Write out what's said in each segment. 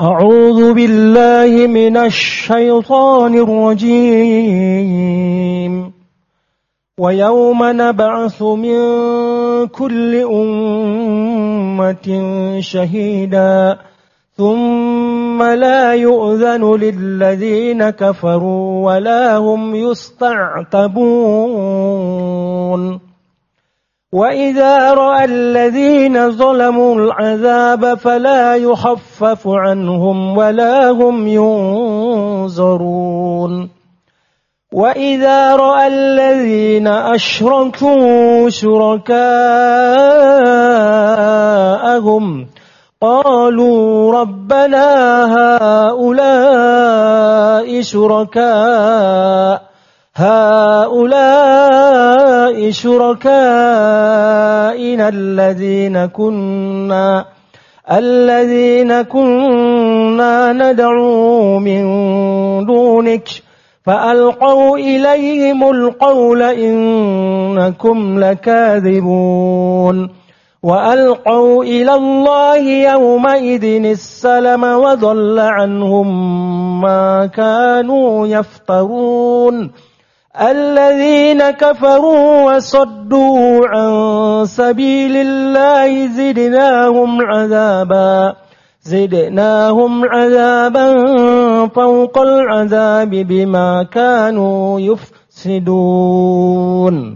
أعوذ بالله من الشيطان الرجيم ويوم نبعث من كل أمة شهيدا ثم لا يؤذن للذين كفروا ولا هم يستعتبون وإذا رأى الذين ظلموا العذاب فلا يخفف عنهم ولا هم ينظرون وإذا رأى الذين أشركوا شركاءهم قالوا ربنا هؤلاء شركائنا الذين كنا ندعو من دونك فألقوا إليهم القول إنكم لكاذبون وألقوا إلى الله يومئذ السلم وضل عنهم ما كانوا يفترون الذين كفروا وصدوا عن سبيل الله زدناهم عذابا فوق العذاب بما كانوا يفسدون.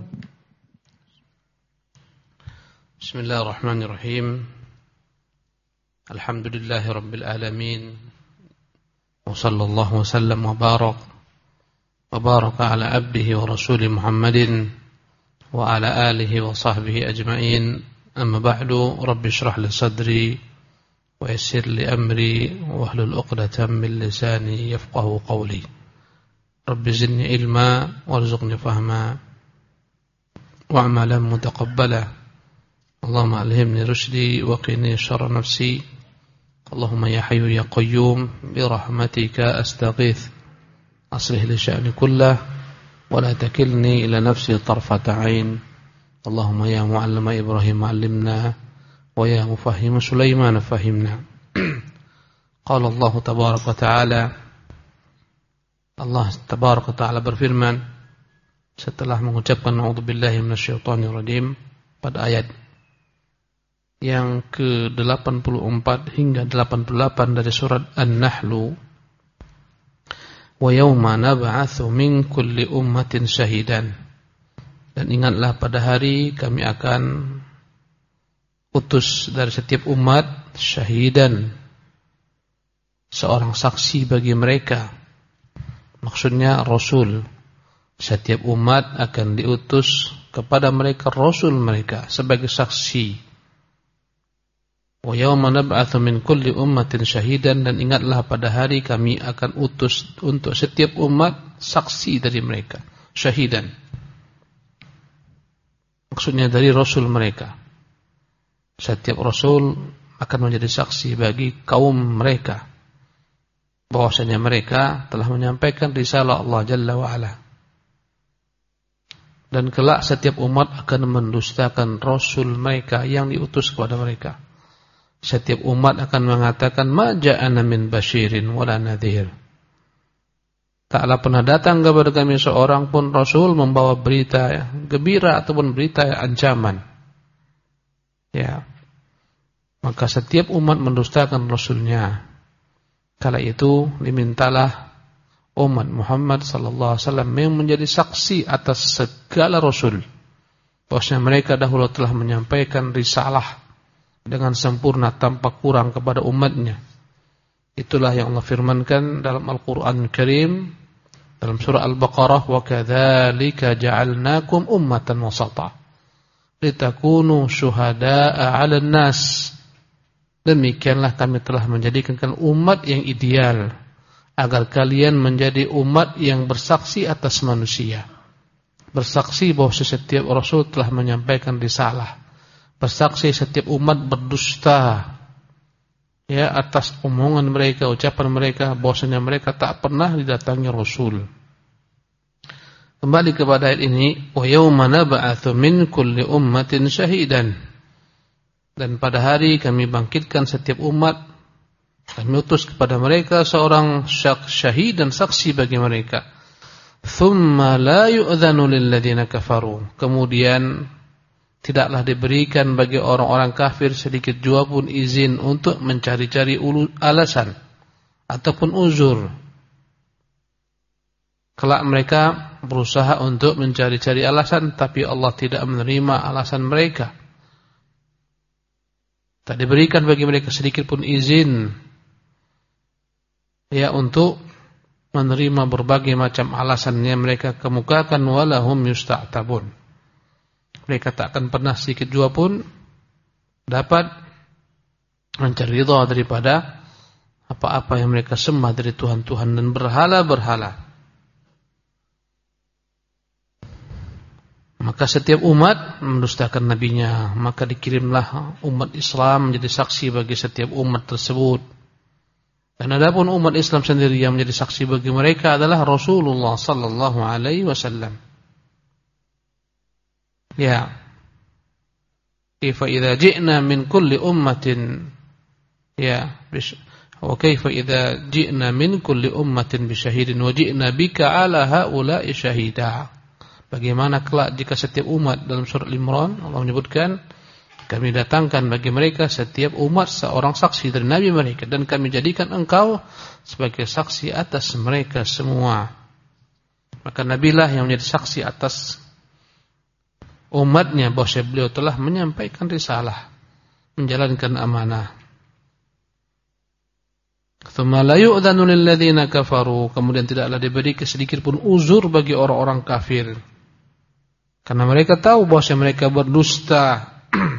بسم الله الرحمن الرحيم. الحمد لله رب العالمين وصلى الله وسلم وبارك على عبده ورسوله محمد وعلى آله وصحبه أجمعين. أما بعد، رب اشرح لي صدري ويسر لي أمري واحلل عقدة من لساني يفقهوا قولي. رب زدني علما وارزقني فهما وأعمالا متقبلا. اللهم ألهمني رشدي وقني شر نفسي. اللهم يا حي يا قيوم برحمتك أستغيث أصلح لي شأني كله ولا تكلني إلى نفسي طرفة عين. اللهم يا معلم إبراهيم علمنا ويا مفهم سليمان فهمنا. قال الله تبارك وتعالى, Allah tabaraka wa ta'ala berfirman setelah mengucapkan a'udzubillahi minasyaitonirrajim pada ayat yang ke-84 hingga 88 dari surat An-Nahl, wa yawma nab'atsu min kulli ummatin syahidan, dan ingatlah pada hari kami akan utus dari setiap umat syahidan, seorang saksi bagi mereka. Maksudnya Rasul. Setiap umat akan diutus kepada mereka Rasul mereka sebagai saksi. Wa yawma nab'atsu min kulli ummatin syahidan, dan ingatlah pada hari kami akan utus untuk setiap umat saksi dari mereka, syahidan. Maksudnya dari Rasul mereka. Setiap Rasul akan menjadi saksi bagi kaum mereka bahwasanya mereka telah menyampaikan risalah Allah Jalla wa'ala. Dan kelak setiap umat akan mendustakan Rasul mereka yang diutus kepada mereka. Setiap umat akan mengatakan ma ja'ana min basyirin wala nadhir. Taklah pernah datang kepada kami seorang pun Rasul membawa berita gembira ataupun berita ancaman. Ya. Maka setiap umat mendustakan Rasulnya. Kala itu dimintalah umat Muhammad sallallahu alaihi wasallam yang menjadi saksi atas segala rasul. Bahwasanya mereka dahulu telah menyampaikan risalah dengan sempurna tanpa kurang kepada umatnya. Itulah yang Allah firmankan dalam Al-Qur'an Karim dalam surah Al-Baqarah, wa kadzalika ja'alnakum ummatan wasata litakunu syuhada'a 'alan nas. Demikianlah kami telah menjadikan umat yang ideal agar kalian menjadi umat yang bersaksi atas manusia. Bersaksi bahwa setiap Rasul telah menyampaikan risalah. Bersaksi setiap umat berdusta ya atas omongan mereka, ucapan mereka bahwasanya mereka tak pernah didatangi Rasul. Kembali kepada ayat ini, wa yauma nab'atsu min kulli ummatin syahidan. Dan pada hari kami bangkitkan setiap umat Kami utus kepada mereka seorang syahid dan saksi bagi mereka. Thumma la yu'dhanu lilladzina kafaru. Kemudian tidaklah diberikan bagi orang-orang kafir sedikit jua pun izin untuk mencari-cari alasan ataupun uzur. Kelak mereka berusaha untuk mencari-cari alasan, tapi Allah tidak menerima alasan mereka. Tak diberikan bagi mereka sedikit pun izin untuk menerima berbagai macam alasan yang mereka kemukakan, walahum yusta'tabun. Mereka tak akan pernah sedikit jua pun dapat mencari ridha daripada apa-apa yang mereka sembah dari Tuhan-Tuhan dan berhala-berhala. Maka setiap umat mendustakan nabinya, maka dikirimlah umat Islam menjadi saksi bagi setiap umat tersebut. Dan adapun umat Islam sendiri yang menjadi saksi bagi mereka adalah Rasulullah sallallahu alaihi wasallam. Ya. Kaifa idza ji'na min kulli ummatin wa kaifa idza ji'na min kulli ummatin bi syahidin wa ji'na bika 'ala haula'i syahida. Bagaimana kelak jika setiap umat, dalam surah Al-Imran Allah menyebutkan, kami datangkan bagi mereka setiap umat seorang saksi dari nabi mereka, dan kami jadikan engkau sebagai saksi atas mereka semua. Maka nabilah yang menjadi saksi atas umatnya bahwa beliau telah menyampaikan risalah, menjalankan amanah. Tsumma la yu'dzanu lil ladzina kafaru. Kemudian tidaklah diberi sedikit pun uzur bagi orang-orang kafir, karena mereka tahu bahwa mereka berdusta.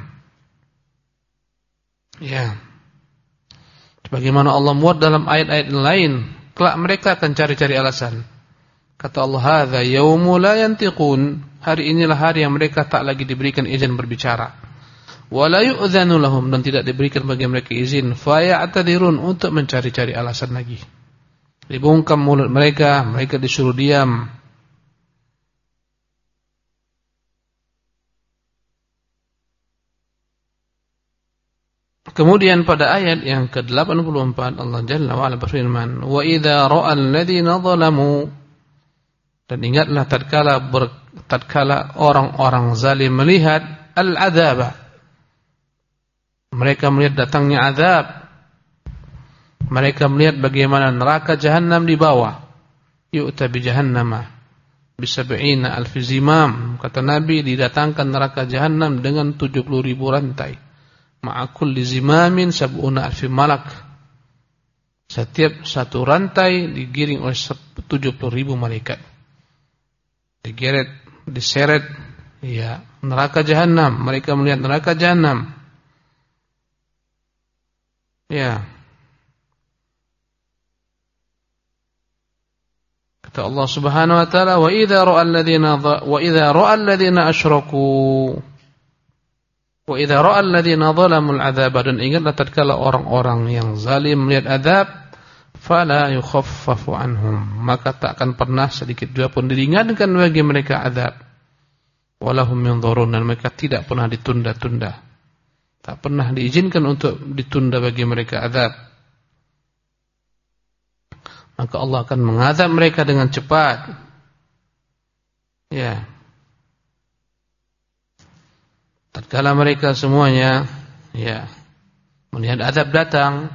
Ya. Sebagaimana Allah muat dalam ayat-ayat lain, kelak mereka akan cari-cari alasan. Kata Allah, hadza yaumu la yantiqun. Hari inilah hari yang mereka tak lagi diberikan izin berbicara. Wa la yu'dzanu lahum, dan tidak diberikan bagi mereka izin faya'tadirun, untuk mencari-cari alasan lagi. Dibungkam mulut mereka, mereka disuruh diam. Kemudian pada ayat yang ke-84 Allah Jalla wa Ala berfirman, "Wa idza ra'al ladzina zalamu." Dan ingatlah tatkala orang-orang zalim melihat al-adzab. Mereka melihat datangnya azab. Mereka melihat bagaimana neraka jahanam di bawah. Yu'ta bi jahannama bi 70,000 zimam. Kata Nabi, didatangkan neraka jahanam dengan 70,000 rantai. Ma'akul lizimamin 70,000 malak. Setiap satu rantai digiring oleh 70,000 malaikat. Digeret, diseret, neraka jahanam. Mereka melihat neraka jahanam. Kata Allah Subhanahu wa taala, wa idza ra'al ladzina asyraku. Wa idza ra'al ladzina zalamul 'adzaba, dan ingatlah tatkala orang-orang yang zalim melihat azab, fala yukhaffafu anhum, maka tak akan pernah sedikit jua pun diringankan bagi mereka azab. Walahum yanzurun, dan mereka tidak pernah ditunda-tunda. Tak pernah diizinkan untuk ditunda bagi mereka azab. Maka Allah akan mengazab mereka dengan cepat. Tatkala mereka semuanya melihat azab datang,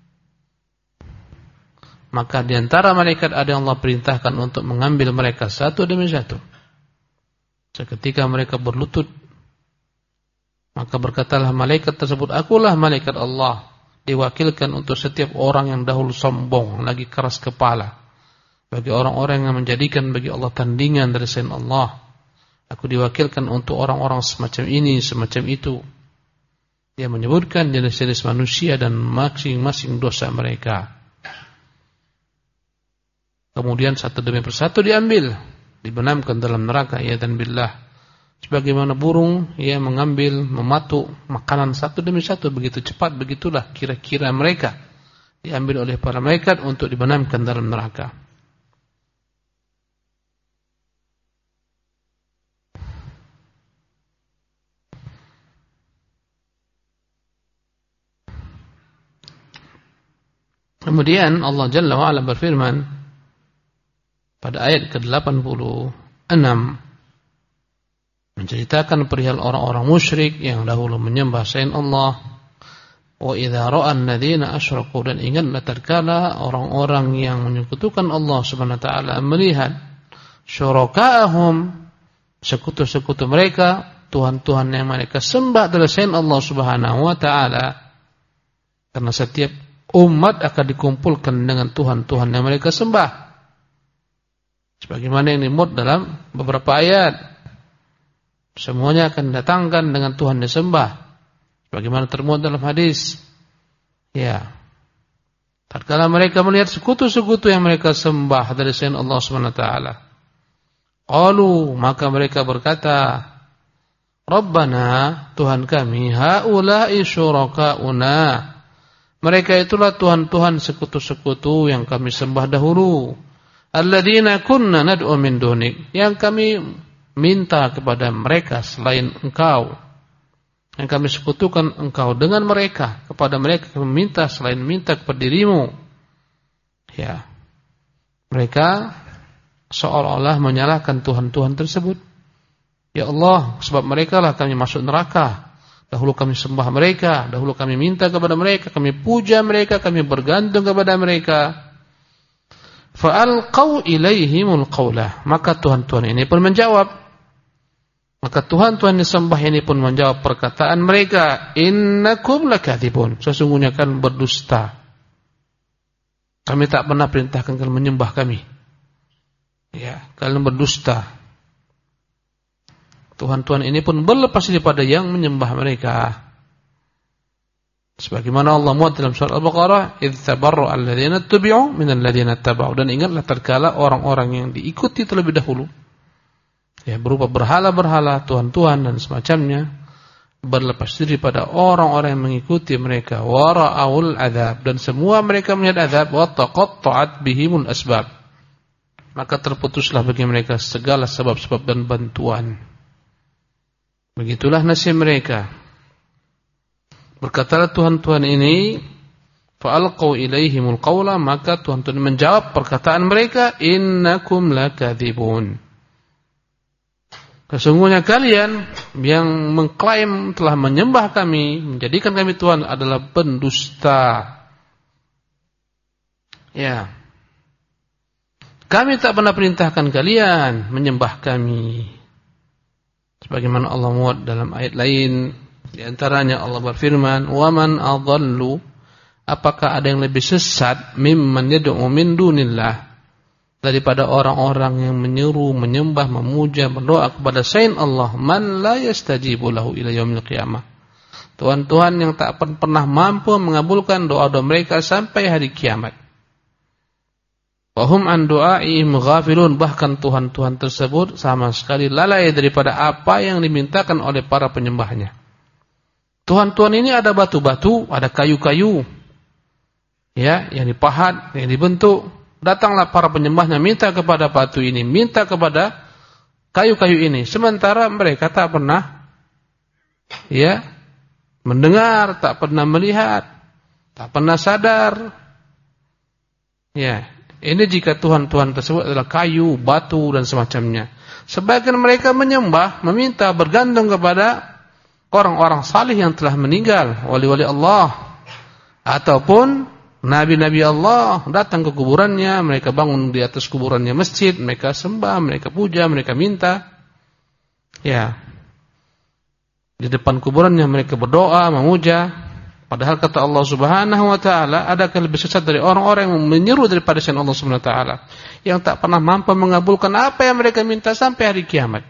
maka di antara malaikat ada yang Allah perintahkan untuk mengambil mereka satu demi satu. Seketika mereka berlutut, maka berkatalah malaikat tersebut, akulah malaikat Allah, diwakilkan untuk setiap orang yang dahulu sombong, lagi keras kepala, bagi orang-orang yang menjadikan bagi Allah tandingan dari selain Allah. Aku diwakilkan untuk orang-orang semacam ini, semacam itu. Dia menyebutkan jenis-jenis manusia dan masing-masing dosa mereka. Kemudian satu demi persatu diambil, dibenamkan dalam neraka, dan billah. Sebagaimana burung mengambil, mematuk makanan satu demi satu, begitu cepat begitulah kira-kira mereka diambil oleh para malaikat untuk dibenamkan dalam neraka. Kemudian Allah Jalla wa Ala berfirman pada ayat ke-86 menceritakan perihal orang-orang musyrik yang dahulu menyembah selain Allah. Wa idza ra'a alladziina asyraku, dan ingatlah tatkala orang-orang yang menyekutukan Allah Subhanahu wa taala melihat syuraka'ahum, sekutu-sekutu mereka, tuhan-tuhan yang mereka sembah dari selain Allah Subhanahu wa taala. Karena setiap umat akan dikumpulkan dengan tuhan-tuhan yang mereka sembah. Sebagaimana yang dimut dalam beberapa ayat. Semuanya akan datangkan dengan Tuhan disembah. Bagaimana termuat dalam hadis. Ya. Tatkala mereka melihat sekutu-sekutu yang mereka sembah dari selain Allah SWT. Qalu, maka mereka berkata, Rabbana, Tuhan kami, haula'i syuraka'una. Mereka itulah Tuhan-Tuhan sekutu-sekutu yang kami sembah dahulu. Alladzina kunna nad'u min dunik, yang kami minta kepada mereka selain Engkau. Yang kami sekutukan Engkau dengan mereka, kepada mereka kami minta selain minta kepada dirimu. Ya. Mereka seolah-olah menyalahkan Tuhan-Tuhan tersebut. Ya Allah, sebab mereka lah kami masuk neraka. Dahulu kami sembah mereka, dahulu kami minta kepada mereka, kami puja mereka, kami bergantung kepada mereka. Fa'alqaw ilaihimul qawlah. Maka Tuhan-Tuhan ini pun menjawab. Maka Tuhan-Tuhan disembah ini pun menjawab perkataan mereka, innakum lakadzibun, sesungguhnya kan berdusta. Kami tak pernah perintahkan kalian menyembah kami. Ya, kalian berdusta. Tuhan-Tuhan ini pun berlepas daripada yang menyembah mereka. Sebagaimana Allah muat dalam surah Al-Baqarah, idz tabarra'a alladziina tubi'u minal ladziina taba'u, dan ingatlah tatkala orang-orang yang diikuti terlebih dahulu, ya, berupa berhala-berhala, tuhan-tuhan dan semacamnya, berlepas diri pada orang-orang yang mengikuti mereka, wara'aul adzab, dan semua mereka melihat azab, wa taqatta'at bihimul asbab, maka terputuslah bagi mereka segala sebab-sebab dan bantuan. Begitulah nasib mereka. Berkatalah Tuhan-Tuhan ini, fa'alqaw ilaihimul qawla, maka Tuhan-Tuhan menjawab perkataan mereka, innakum lakadzibun. Sesungguhnya kalian yang mengklaim telah menyembah kami, menjadikan kami Tuhan, adalah pendusta. Ya. Kami tak pernah perintahkan kalian menyembah kami. Sebagaimana Allah muat dalam ayat lain, di antaranya Allah berfirman, "Wa man adallu", apakah ada yang lebih sesat mimman yad'u min dunillah, daripada orang-orang yang menyeru, menyembah, memuja, berdoa kepada selain Allah, man la yastajibu lahu ila yaumil qiyamah, Tuhan-Tuhan yang tak pernah mampu mengabulkan doa-doa mereka sampai hari kiamat. Wa hum an du'aihim ghafilun, bahkan Tuhan-Tuhan tersebut sama sekali lalai daripada apa yang dimintakan oleh para penyembahnya. Tuhan-Tuhan ini ada batu-batu, ada kayu-kayu, ya, yang dipahat, yang dibentuk. Datanglah para penyembahnya minta kepada batu ini, minta kepada kayu-kayu ini, sementara mereka tak pernah, ya, mendengar, tak pernah melihat, tak pernah sadar. Ya, ini jika Tuhan-Tuhan tersebut adalah kayu, batu dan semacamnya. Sebagian mereka menyembah, meminta, bergantung kepada orang-orang salih yang telah meninggal, wali-wali Allah, ataupun nabi-nabi Allah, datang ke kuburannya, mereka bangun di atas kuburannya masjid, mereka sembah, mereka puja, mereka minta. Ya. Di depan kuburannya mereka berdoa, memuja. Padahal kata Allah Subhanahu wa taala, adakah lebih sesat dari orang-orang yang menyeru daripada selain Allah Subhanahu wa taala, yang tak pernah mampu mengabulkan apa yang mereka minta sampai hari kiamat.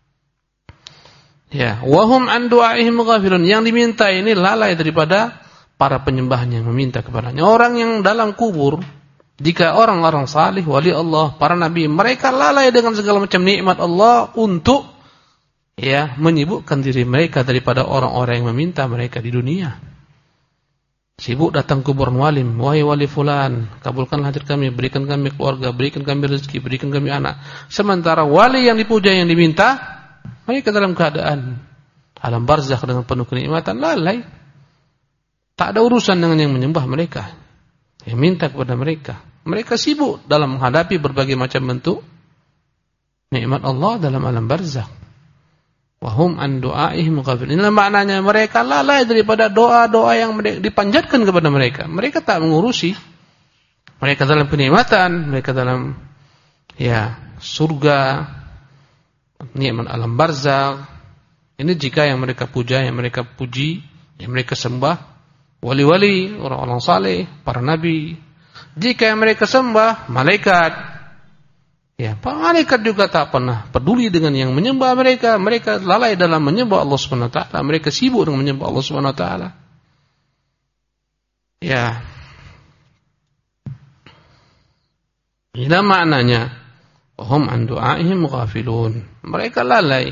Ya, wahum an du'aihim ghafilun, yang diminta ini lalai daripada para penyembahnya yang meminta kepadanya. Orang yang dalam kubur, jika orang-orang salih, wali Allah, para nabi, mereka lalai dengan segala macam nikmat Allah untuk, ya, menyibukkan diri mereka daripada orang-orang yang meminta mereka di dunia. Sibuk datang kuburan walim, wahai wali fulan, kabulkan hajat kami, berikan kami keluarga, berikan kami rezeki, berikan kami anak. Sementara wali yang dipuja, yang diminta, mereka dalam keadaan alam barzakh dengan penuh kenikmatan, lalai. Tak ada urusan dengan yang menyembah mereka. yang minta kepada mereka. Mereka sibuk dalam menghadapi berbagai macam bentuk nikmat Allah dalam alam barzakh. Wahum an du'aihim ghafilun. Inilah maknanya mereka lalai daripada doa-doa yang dipanjatkan kepada mereka. Mereka tak mengurusi. Mereka dalam kenikmatan, mereka dalam surga, nikmat alam barzakh. Ini jika yang mereka puja, yang mereka puji, yang mereka sembah wali-wali, orang-orang saleh, para nabi. Jika yang mereka sembah malaikat, para malaikat juga tak pernah peduli dengan yang menyembah mereka. Mereka lalai dalam menyembah Allah Subhanahu wa taala. Mereka sibuk dengan menyembah Allah Subhanahu wa taala. Ini maknanya hum an du'aihim ghafilun. Mereka lalai.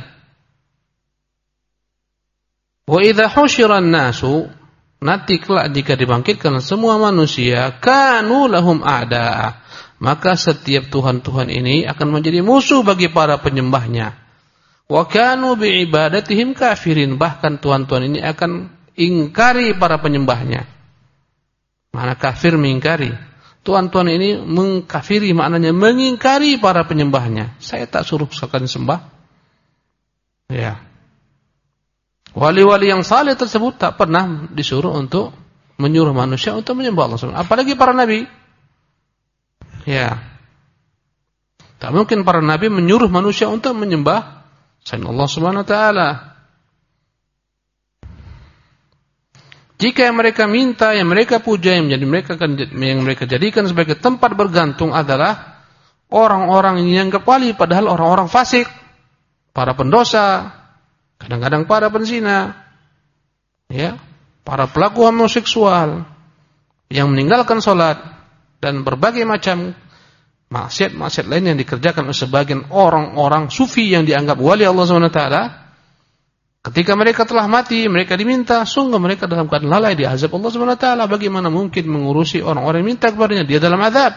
Wa idza husyira an-nasu, nanti kelak jika dibangkitkan semua manusia, kanu lahum a'da'a, maka setiap tuhan-tuhan ini akan menjadi musuh bagi para penyembahnya. Wa kanu bi'ibadatihim kafirin, bahkan tuhan-tuhan ini akan ingkari para penyembahnya. Mana kafir mengingkari. Tuhan-tuhan ini mengkafiri, maknanya mengingkari para penyembahnya. Saya tak suruh sekalian sembah. Wali-wali yang saleh tersebut tak pernah disuruh untuk menyuruh manusia untuk menyembah Allah SWT. Apalagi para nabi. Tak mungkin para nabi menyuruh manusia untuk menyembah selain Allah Subhanahu wa taala. Jika yang mereka minta, yang mereka puja, yang mereka jadikan sebagai tempat bergantung adalah orang-orang yang dianggap wali, padahal orang-orang fasik, para pendosa, kadang-kadang para penzina, para pelaku homoseksual yang meninggalkan salat dan berbagai macam maksiat-maksiat lain yang dikerjakan oleh sebagian orang-orang sufi yang dianggap wali Allah SWT. Ketika mereka telah mati, mereka diminta, sungguh mereka dalam keadaan lalai di azab Allah SWT. Bagaimana mungkin mengurusi orang-orang yang minta kepadanya? Dia dalam azab.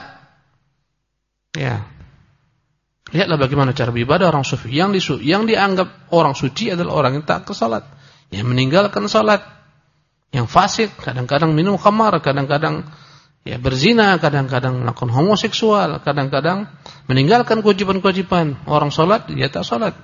Lihatlah bagaimana cara beribadah orang sufi. Yang dianggap orang suci adalah orang yang tak ke salat, yang meninggalkan salat, yang fasik, kadang-kadang minum khamar, kadang-kadang berzina, kadang-kadang melakukan homoseksual, kadang-kadang meninggalkan kewajiban-kewajiban. Orang salat, dia tak salat.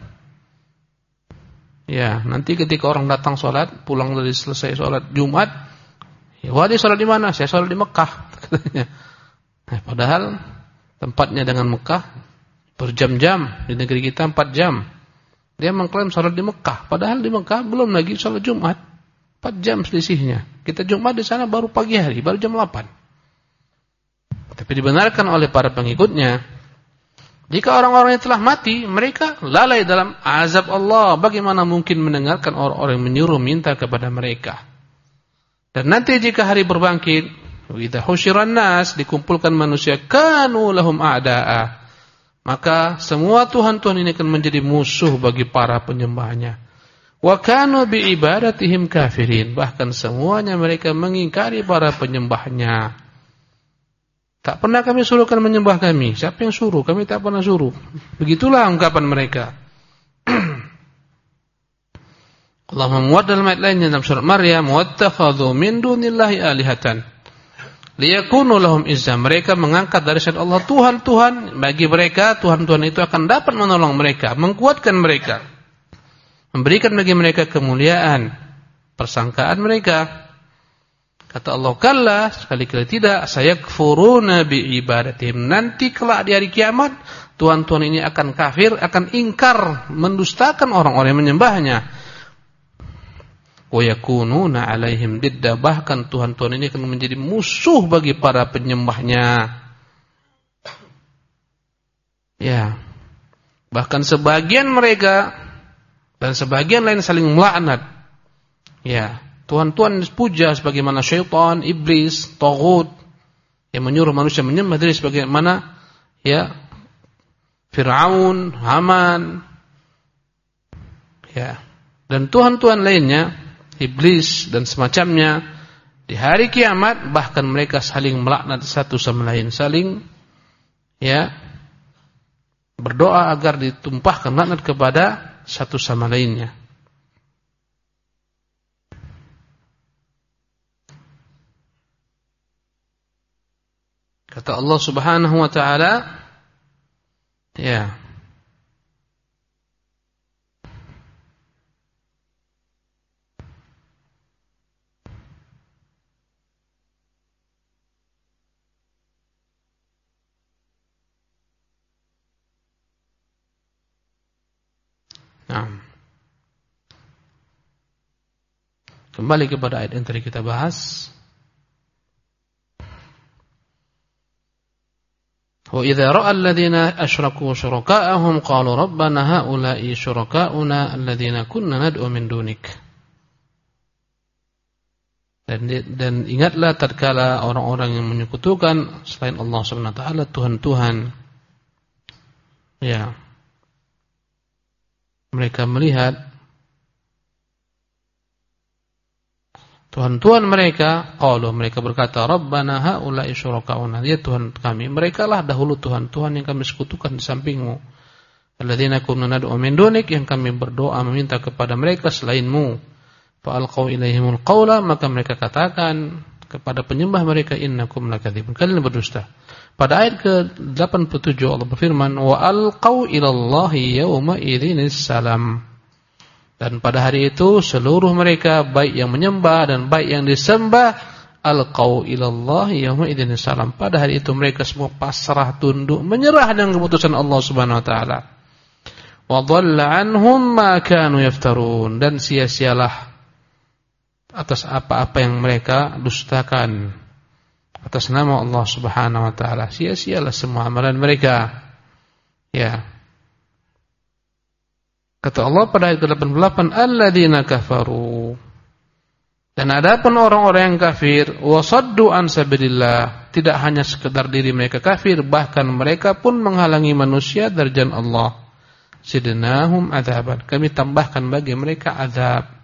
Nanti ketika orang datang salat, pulang dari selesai salat Jumat, dia salat di mana? Saya salat di Mekah, katanya. Padahal tempatnya dengan Mekah berjam-jam, di negeri kita 4 jam. Dia mengklaim salat di Mekah, padahal di Mekah belum lagi salat Jumat. 4 jam selisihnya. Kita Jumat di sana baru pagi hari, baru jam 8. Tapi dibenarkan oleh para pengikutnya, jika orang-orang yang telah mati, mereka lalai dalam azab Allah. Bagaimana mungkin mendengarkan orang-orang yang menyuruh minta kepada mereka? Dan nanti jika hari berbangkit, idza husyiran nas, dikumpulkan manusia, kanu lahum a'da'a, maka semua tuhan-tuhan ini akan menjadi musuh bagi para penyembahnya. Wa kanu bi'ibadatihim kafirin, bahkan semuanya mereka mengingkari para penyembahnya. Tak pernah kami suruhkan menyembah kami. Siapa yang suruh? Kami tak pernah suruh. Begitulah ungkapan mereka. Allah memuat dalam ayat lainnya dalam surat Maryam, wattakhadhu min dunillahi alihatan liyakunu lahum izza. Mereka mengangkat dari selain Allah tuhan-tuhan, bagi mereka tuhan-tuhan itu akan dapat menolong mereka, mengkuatkan mereka, memberikan bagi mereka kemuliaan. Persangkaan mereka. Kata Allah, kalla, sekali-kali tidak, sayakfuruna bi'ibadatihim. Nanti kelak di hari kiamat, tuhan-tuhan ini akan kafir, akan ingkar, mendustakan orang-orang yang menyembahnya. Wa yakununa alaihim didda, bahkan tuhan-tuhan ini akan menjadi musuh bagi para penyembahnya. Bahkan sebagian mereka dan sebagian lain saling melaknat. Tuhan-tuhan puja sebagaimana syaitan, iblis, taghut yang menyuruh manusia menyembah diri sebagaimana Fir'aun, Haman, dan tuhan-tuhan lainnya, iblis dan semacamnya. Di hari kiamat bahkan mereka saling melaknat satu sama lain, saling berdoa agar ditumpahkan laknat kepada satu sama lainnya. Kata Allah Subhanahu wa taala, ya. Nah. Kembali kepada ayat yang tadi kita bahas. Wa idza ra'a alladziina asyraku syuraka'ahum qalu rabbana haula'i syuraka'una alladziina kunna nad'u min dunik. Dan ingatlah tatkala orang-orang yang menyekutukan selain Allah Subhanahu wa taala Tuhan-Tuhan. Ya. Mereka melihat Tuhan-Tuhan mereka, qalu mereka berkata, Rabbana haula'i syuraka'una, ya Tuhan kami, merekalah dahulu Tuhan-Tuhan yang kami sekutukan di samping-Mu. Alladzina kunna nad'u min dunik, yang kami berdoa meminta kepada mereka selain-Mu. Fa alqaw ilaihimul qawla, maka mereka katakan kepada penyembah mereka, innakum lakadzibun, kalian berdusta. Pada ayat ke-87 Allah berfirman, wa alqaw ilallahi yawma idzinis salam. Dan pada hari itu seluruh mereka, baik yang menyembah dan baik yang disembah, alqaw ilallahi yawma idzinis salam. Pada hari itu mereka semua pasrah tunduk, menyerah dengan keputusan Allah Subhanahu wa taala. Wa dhalla anhum ma kanu yaftarun, dan sia-sialah atas apa-apa yang mereka dustakan atas nama Allah Subhanahu wa taala. Sia-sialah semua amalan mereka. Ya. Kata Allah pada ayat ke-88, alladzina kafaru. Dan adapun orang-orang yang kafir, wasaddu an sabilillah, tidak hanya sekedar diri mereka kafir, bahkan mereka pun menghalangi manusia dari jalan Allah. Zidnahum adzaban, kami tambahkan bagi mereka azab.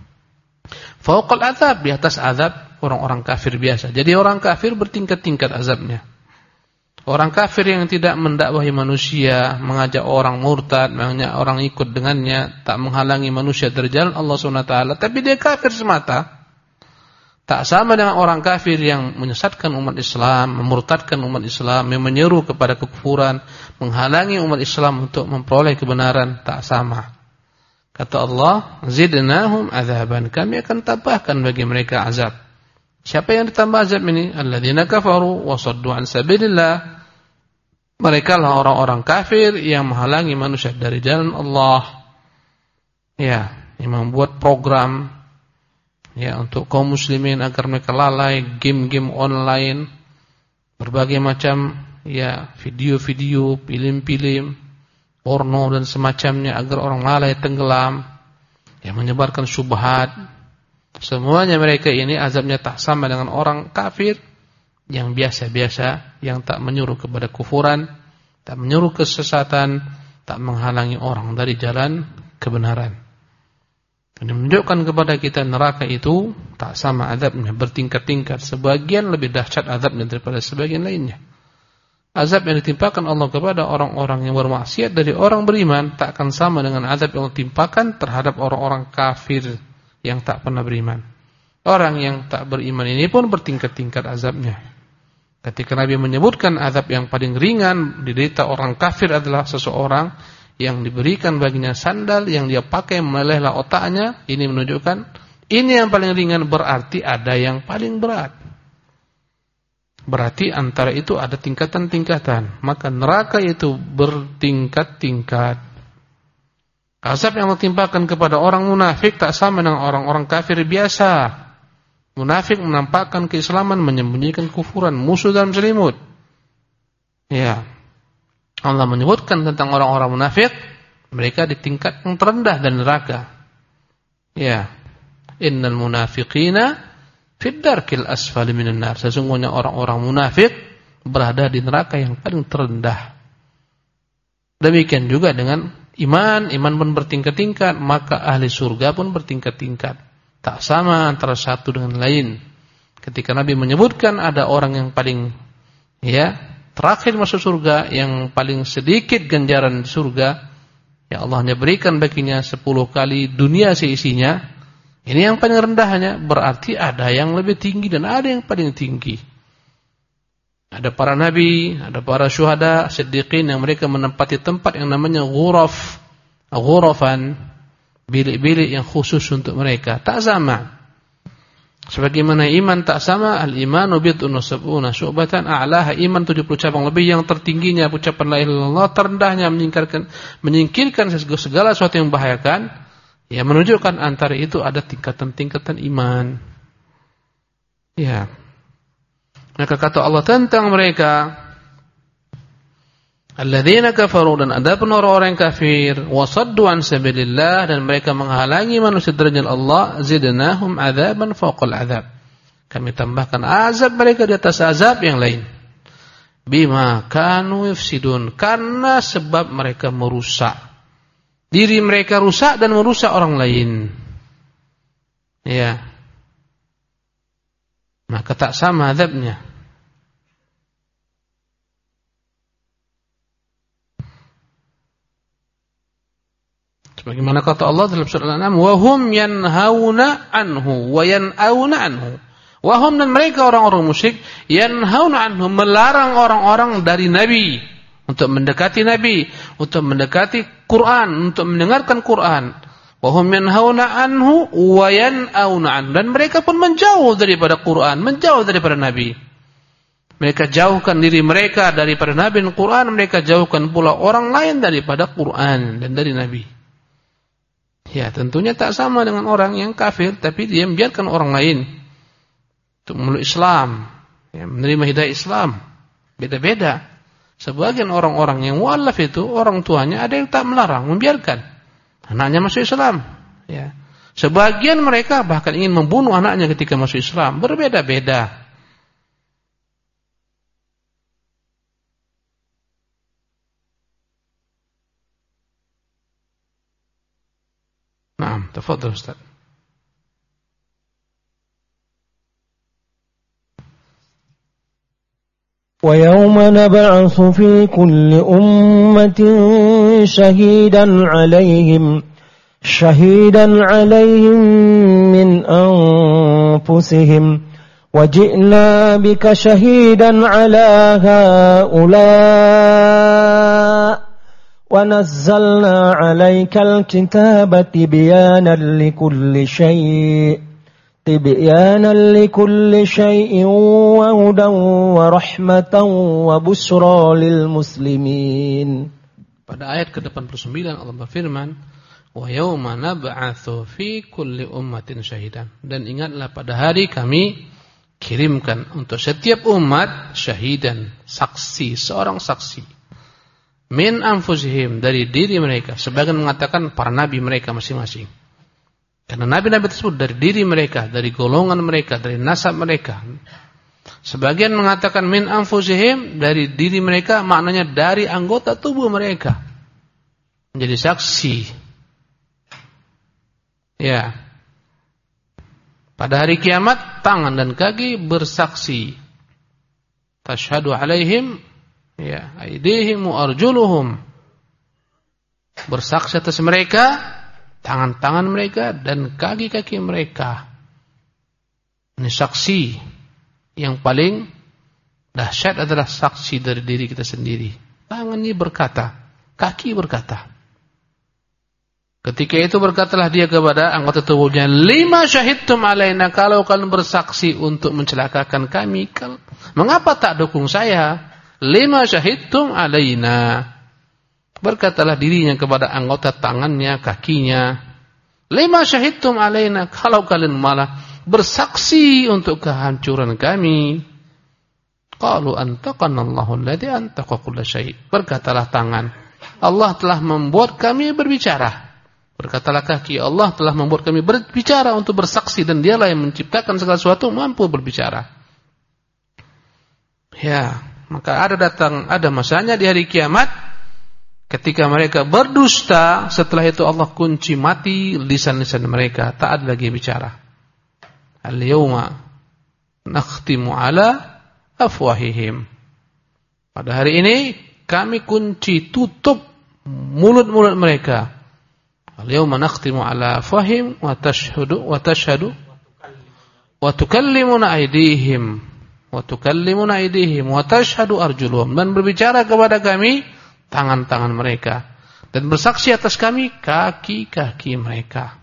Fauqal azab, di atas azab orang-orang kafir biasa. Jadi orang kafir bertingkat-tingkat azabnya. Orang kafir yang tidak mendakwahi manusia, mengajak orang murtad, mengajak orang ikut dengannya, tak menghalangi manusia dari jalan Allah SWT, tapi dia kafir semata. Tak sama dengan orang kafir yang menyesatkan umat Islam, memurtadkan umat Islam, yang menyeru kepada kekufuran, menghalangi umat Islam untuk memperoleh kebenaran, tak sama. Kata Allah, zidnahum azaban, kami akan tambahkan bagi mereka azab. Siapa yang ditambah azab ini? Alladzina kafaru wa saddu an sabilillah. Mereka lah orang-orang kafir yang menghalangi manusia dari jalan Allah. Ya, yang membuat program ya untuk kaum muslimin agar mereka lalai, game-game online, berbagai macam ya video-video, film-film, porno dan semacamnya agar orang lalai tenggelam, yang menyebarkan syubhat. Semuanya mereka ini azabnya tak sama dengan orang kafir yang biasa-biasa, yang tak menyuruh kepada kufuran, tak menyuruh kesesatan, tak menghalangi orang dari jalan kebenaran. Ini menunjukkan kepada kita neraka itu tak sama azabnya, bertingkat-tingkat. Sebagian lebih dahsyat azabnya daripada sebagian lainnya. Azab yang ditimpakan Allah kepada orang-orang yang bermaksiat dari orang beriman tak akan sama dengan azab yang ditimpakan terhadap orang-orang kafir yang tak pernah beriman. Orang yang tak beriman ini pun bertingkat-tingkat azabnya. Ketika Nabi menyebutkan azab yang paling ringan diderita orang kafir adalah seseorang yang diberikan baginya sandal yang dia pakai melelehlah otaknya, ini menunjukkan ini yang paling ringan, berarti ada yang paling berat. Berarti antara itu ada tingkatan-tingkatan. Maka neraka itu bertingkat-tingkat. Azab yang ditimpakan kepada orang munafik tak sama dengan orang-orang kafir biasa. Munafik menampakkan keislaman, menyembunyikan kufuran, musuh dalam selimut. Ya. Allah menyebutkan tentang orang-orang munafik, mereka di tingkat yang terendah dan neraka. Ya. Innal munafiqina fid darkil asfali minan nar. Sesungguhnya orang-orang munafik berada di neraka yang paling terendah. Demikian juga dengan iman pun bertingkat-tingkat, maka ahli surga pun bertingkat-tingkat. Tak sama antara satu dengan lain. Ketika Nabi menyebutkan ada orang yang paling terakhir masuk surga, yang paling sedikit ganjaran di surga, ya Allah hanya berikan baginya 10 kali dunia seisinya. Ini yang paling rendahnya, berarti ada yang lebih tinggi dan ada yang paling tinggi. Ada para nabi, ada para syuhada, siddiqin yang mereka menempati tempat yang namanya ghurafan, bilik-bilik yang khusus untuk mereka. Tak sama. Sebagaimana iman tak sama, al-imanu bid'un wa sab'una syu'batan, a'laha iman 70 cabang lebih, yang tertingginya ucapan la ilaha illallah, terendahnya menyingkirkan segala sesuatu yang membahayakan. Ya, menunjukkan antara itu ada tingkatan-tingkatan iman. Ya. Maka kata Allah tentang mereka, alladzina kafaru, dan ada pun orang-orang yang kafir, wasaddu an sabilillah, dan mereka menghalangi manusia dari jalan Allah, zidnahum adzaban fawqal adzab. Kami tambahkan azab mereka di atas azab yang lain. Bima kanu yufsidun, karena sebab mereka merusak. Diri mereka rusak dan merusak orang lain. Ya. Maka tak sama azabnya. Sebagaimana kata Allah dalam surah Al-An'am, wa hum yanhauna anhu wa yan'auna anhu. Wa hum, dan mereka orang-orang musyrik, yanhauna anhu, melarang orang-orang dari nabi, untuk mendekati nabi, untuk mendekati Quran, untuk mendengarkan Quran. Wa hum yanhauna anhu wa yan'auna anhu, dan mereka pun menjauh daripada Quran, menjauh daripada nabi. Mereka jauhkan diri mereka daripada nabi dan Quran, mereka jauhkan pula orang lain daripada Quran dan dari nabi. Ya, tentunya tak sama dengan orang yang kafir, tapi dia membiarkan orang lain untuk memeluk Islam, ya, menerima hidayah Islam. Beda-beda. Sebagian orang-orang yang mu'allaf itu, orang tuanya ada yang tak melarang, membiarkan anaknya masuk Islam. Ya. Sebagian mereka bahkan ingin membunuh anaknya ketika masuk Islam. Berbeda-beda. Naam, tafadhal Ustaz. ويوم نبعث في كل أمة شهيدا عليهم من أنفسهم وجئنا بك شهيدا على هؤلاء ونزلنا عليك الكتاب تبيانا لكل شيء وهدى ورحمة وبشرى للمسلمين. Pada ayat ke-89 Allah berfirman, wa yauma nab'atsu fi kulli ummatin syahidan, dan ingatlah pada hari kami kirimkan untuk setiap umat syahidan, saksi, seorang saksi, min anfusihim, dari diri mereka. Sebagian mengatakan para nabi mereka masing-masing, karena nabi-nabi tersebut dari diri mereka, dari golongan mereka, dari nasab mereka. Sebagian mengatakan min anfusihim, dari diri mereka, maknanya dari anggota tubuh mereka, menjadi saksi. Ya, pada hari kiamat tangan dan kaki bersaksi. Tashhadu alaihim, ya, aydihim wa arjuluhum, bersaksi atas mereka tangan-tangan mereka dan kaki-kaki mereka. Ini saksi yang paling dahsyat adalah saksi dari diri kita sendiri. Tangan ini berkata, kaki berkata. Ketika itu berkatalah dia kepada anggota tubuhnya, lima syahidtum alaina, kalau kalian bersaksi untuk mencelakakan kami, mengapa tak dukung saya? Lima syahidtum alaina. Berkatalah dirinya kepada anggota tangannya, kakinya, lima syahidtum alaina, kalau kalian malah bersaksi untuk kehancuran kami. Qalu antaqanallahu alladhi antaqa kulla syai'. Berkatalah tangan, Allah telah membuat kami berbicara. Berkatalah kaki, Allah telah membuat kami berbicara untuk bersaksi, dan dialah yang menciptakan segala sesuatu, mampu berbicara. Ya, maka ada masanya di hari kiamat ketika mereka berdusta, setelah itu Allah kunci mati lisan-lisan mereka, tak ada lagi bicara. Al-yawma nakhtimu ala afwahihim. Pada hari ini kami kunci, tutup mulut-mulut mereka. Al-yawma nakhtimu ala afwahihim wa tashhadu wa tukallimuna aydihim. wa tukallimuna aydihim wa tashhadu arjuluhum, dan berbicara kepada kami tangan-tangan mereka, dan bersaksi atas kami kaki-kaki mereka.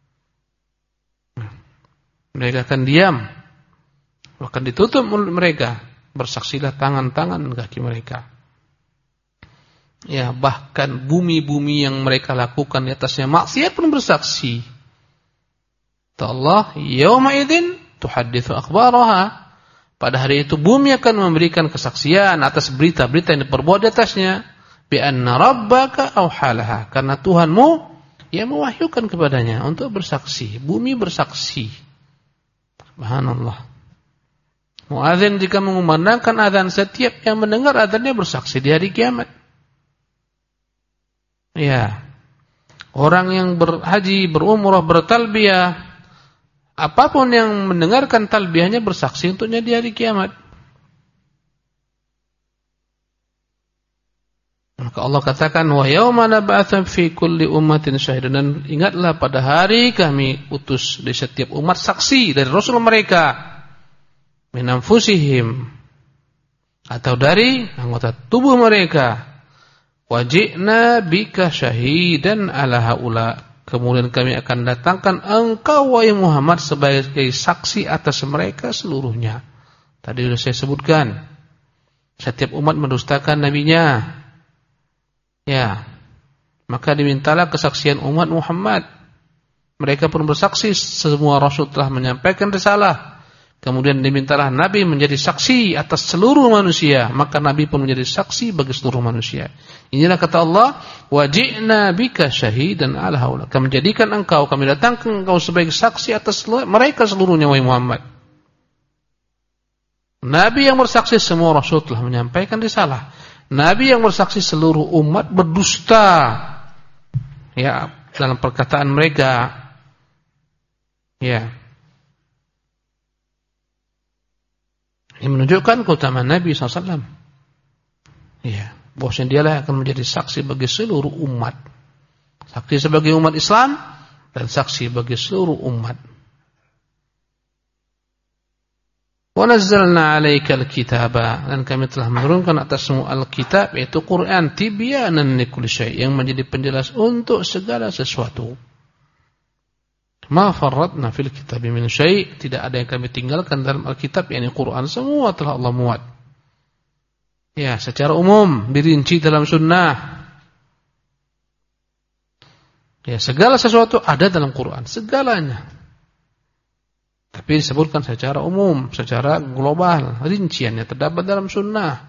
Mereka akan diam, akan ditutup mulut mereka, bersaksilah tangan-tangan dan kaki mereka. Ya, bahkan bumi-bumi yang mereka lakukan di atasnya maksiat pun bersaksi. Allah, yauma idzin tuhadditsu akhbaraha. Pada hari itu bumi akan memberikan kesaksian atas berita-berita yang diperbuat di atasnya. Bi anna rabbaka auhalaha, karena Tuhanmu yang mewahyukan kepadanya untuk bersaksi. Bumi bersaksi. Subhanallah. Muadzin jika mengumandangkan azan, setiap yang mendengar azannya bersaksi di hari kiamat. Ya. Orang yang berhaji, berumrah, bertalbiyah, apapun yang mendengarkan talbiyahnya bersaksi untuknya di hari kiamat. Maka Allah katakan, wa yauma nab'atsu fi kulli ummatin syahidan, dan ingatlah pada hari kami utus di setiap umat saksi dari rasul mereka, min anfusihim, atau dari anggota tubuh mereka, waji'na bika syahidan ala haula, kemudian kami akan datangkan engkau wahai Muhammad sebagai saksi atas mereka seluruhnya. Tadi sudah saya sebutkan, setiap umat mendustakan nabinya. Ya, maka dimintalah kesaksian umat Muhammad. Mereka pun bersaksi semua rasul telah menyampaikan risalah. Kemudian dimintalah nabi menjadi saksi atas seluruh manusia, maka nabi pun menjadi saksi bagi seluruh manusia. Inilah kata Allah, waji'na bika syahidan ala haula, kami menjadikan engkau, kami datangkan engkau sebagai saksi atas mereka seluruhnya wahai Muhammad. Nabi yang bersaksi semua rasul telah menyampaikan risalah. Nabi yang bersaksi seluruh umat berdusta, ya, dalam perkataan mereka, ya. Ini menunjukkan keutamaan Nabi SAW. Ya, bahwasanya dialah yang akan menjadi saksi bagi seluruh umat, saksi sebagai umat Islam dan saksi bagi seluruh umat. Wa nazzalna 'alaikal kitaba, dan kami telah menurunkan atasmu al-kitab, yaitu Quran, tibyanan likulli syai', yang menjadi penjelas untuk segala sesuatu. Ma farratna fil kitabi min syai', tidak ada yang kami tinggalkan dalam Alkitab, yakni Quran, semua telah Allah muat. Ya, secara umum dirinci dalam sunnah. Ya, segala sesuatu ada dalam Quran, segalanya. Tapi disebutkan secara umum, secara global, rinciannya terdapat dalam sunnah.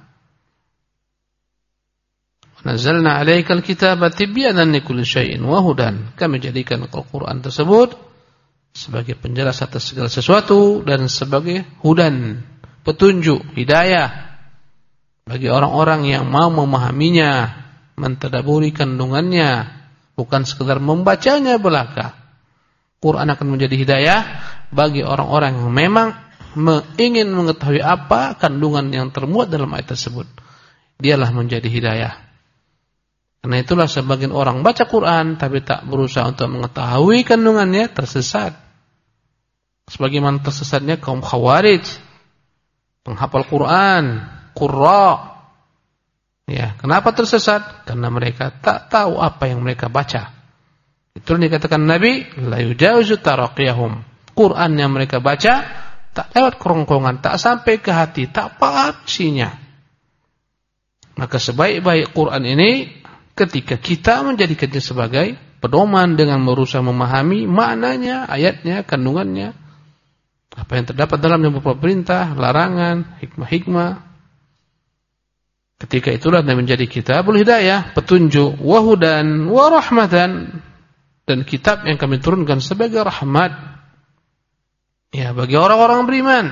Nazzalna 'alaikal kitaba tibyanan likulli syai'in wa hudan, kami jadikan Al-Qur'an tersebut sebagai penjelas atas segala sesuatu dan sebagai hudan, petunjuk, hidayah bagi orang-orang yang mau memahaminya, mentadabburi kandungannya, bukan sekedar membacanya belaka. Quran akan menjadi hidayah bagi orang-orang yang memang ingin mengetahui apa kandungan yang termuat dalam ayat tersebut. Dialah menjadi hidayah. Karena itulah sebagian orang baca Quran tapi tak berusaha untuk mengetahui kandungannya, tersesat. Sebagaimana tersesatnya kaum Khawarij, penghafal Quran, qurra. Ya, kenapa tersesat? Karena mereka tak tahu apa yang mereka baca. Itu yang dikatakan Nabi, la yujawizu taraqiyahum. Quran yang mereka baca tak lewat kerongkongan, tak sampai ke hati, tak paham isinya. Maka sebaik-baik Quran ini ketika kita menjadikannya sebagai pedoman dengan berusaha memahami maknanya, ayatnya, kandungannya, apa yang terdapat dalamnya berupa perintah, larangan, hikmah-hikmah. Ketika itulah menjadi kitabul hidayah, petunjuk, wahudan, warahmatan, dan kitab yang kami turunkan sebagai rahmat, ya, bagi orang-orang beriman,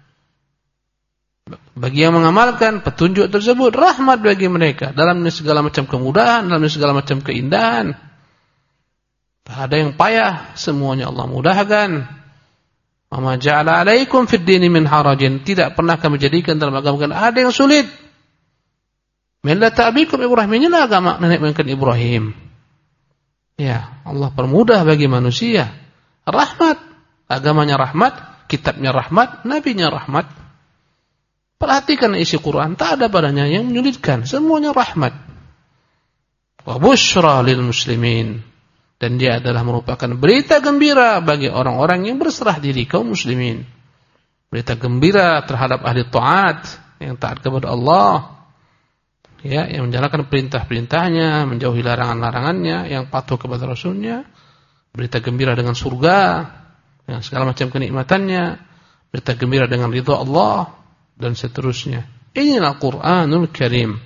bagi yang mengamalkan petunjuk tersebut, rahmat bagi mereka, dalamnya segala macam kemudahan, dalamnya segala macam keindahan. Tak ada yang payah, semuanya Allah mudahkan. Wa ma ja'ala 'alaikum fid dini min harajin, tidak pernah kami jadikan dalam agama ada yang sulit. Millata abikum Ibrahim, inilah agama nenek moyang Ibrahim. Ya, Allah permudah bagi manusia. Rahmat, agamanya rahmat, kitabnya rahmat, nabinya rahmat. Perhatikan isi Quran, tak ada padanya yang menyulitkan, semuanya rahmat. Wa busyra lil muslimin, dan dia adalah merupakan berita gembira bagi orang-orang yang berserah diri, kaum muslimin. Berita gembira terhadap ahli taat, yang taat kepada Allah, ya, yang menjalankan perintah-perintahnya, menjauhi larangan-larangannya, yang patuh kepada Rasulnya. Berita gembira dengan surga, yang segala macam kenikmatannya. Berita gembira dengan ridha Allah, dan seterusnya. Inilah Qur'anul Karim.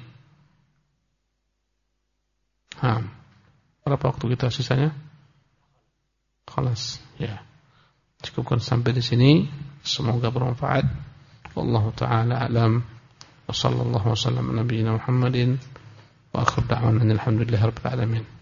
Berapa waktu kita sisanya? Khalas, ya. Cukupkan sampai di sini. Semoga bermanfaat. Wallahu ta'ala a'lam. Wa sallallahu wa sallam ala nabiyyina Muhammadin. Wa akhir da'wana alhamdulillahi rabbil alamin.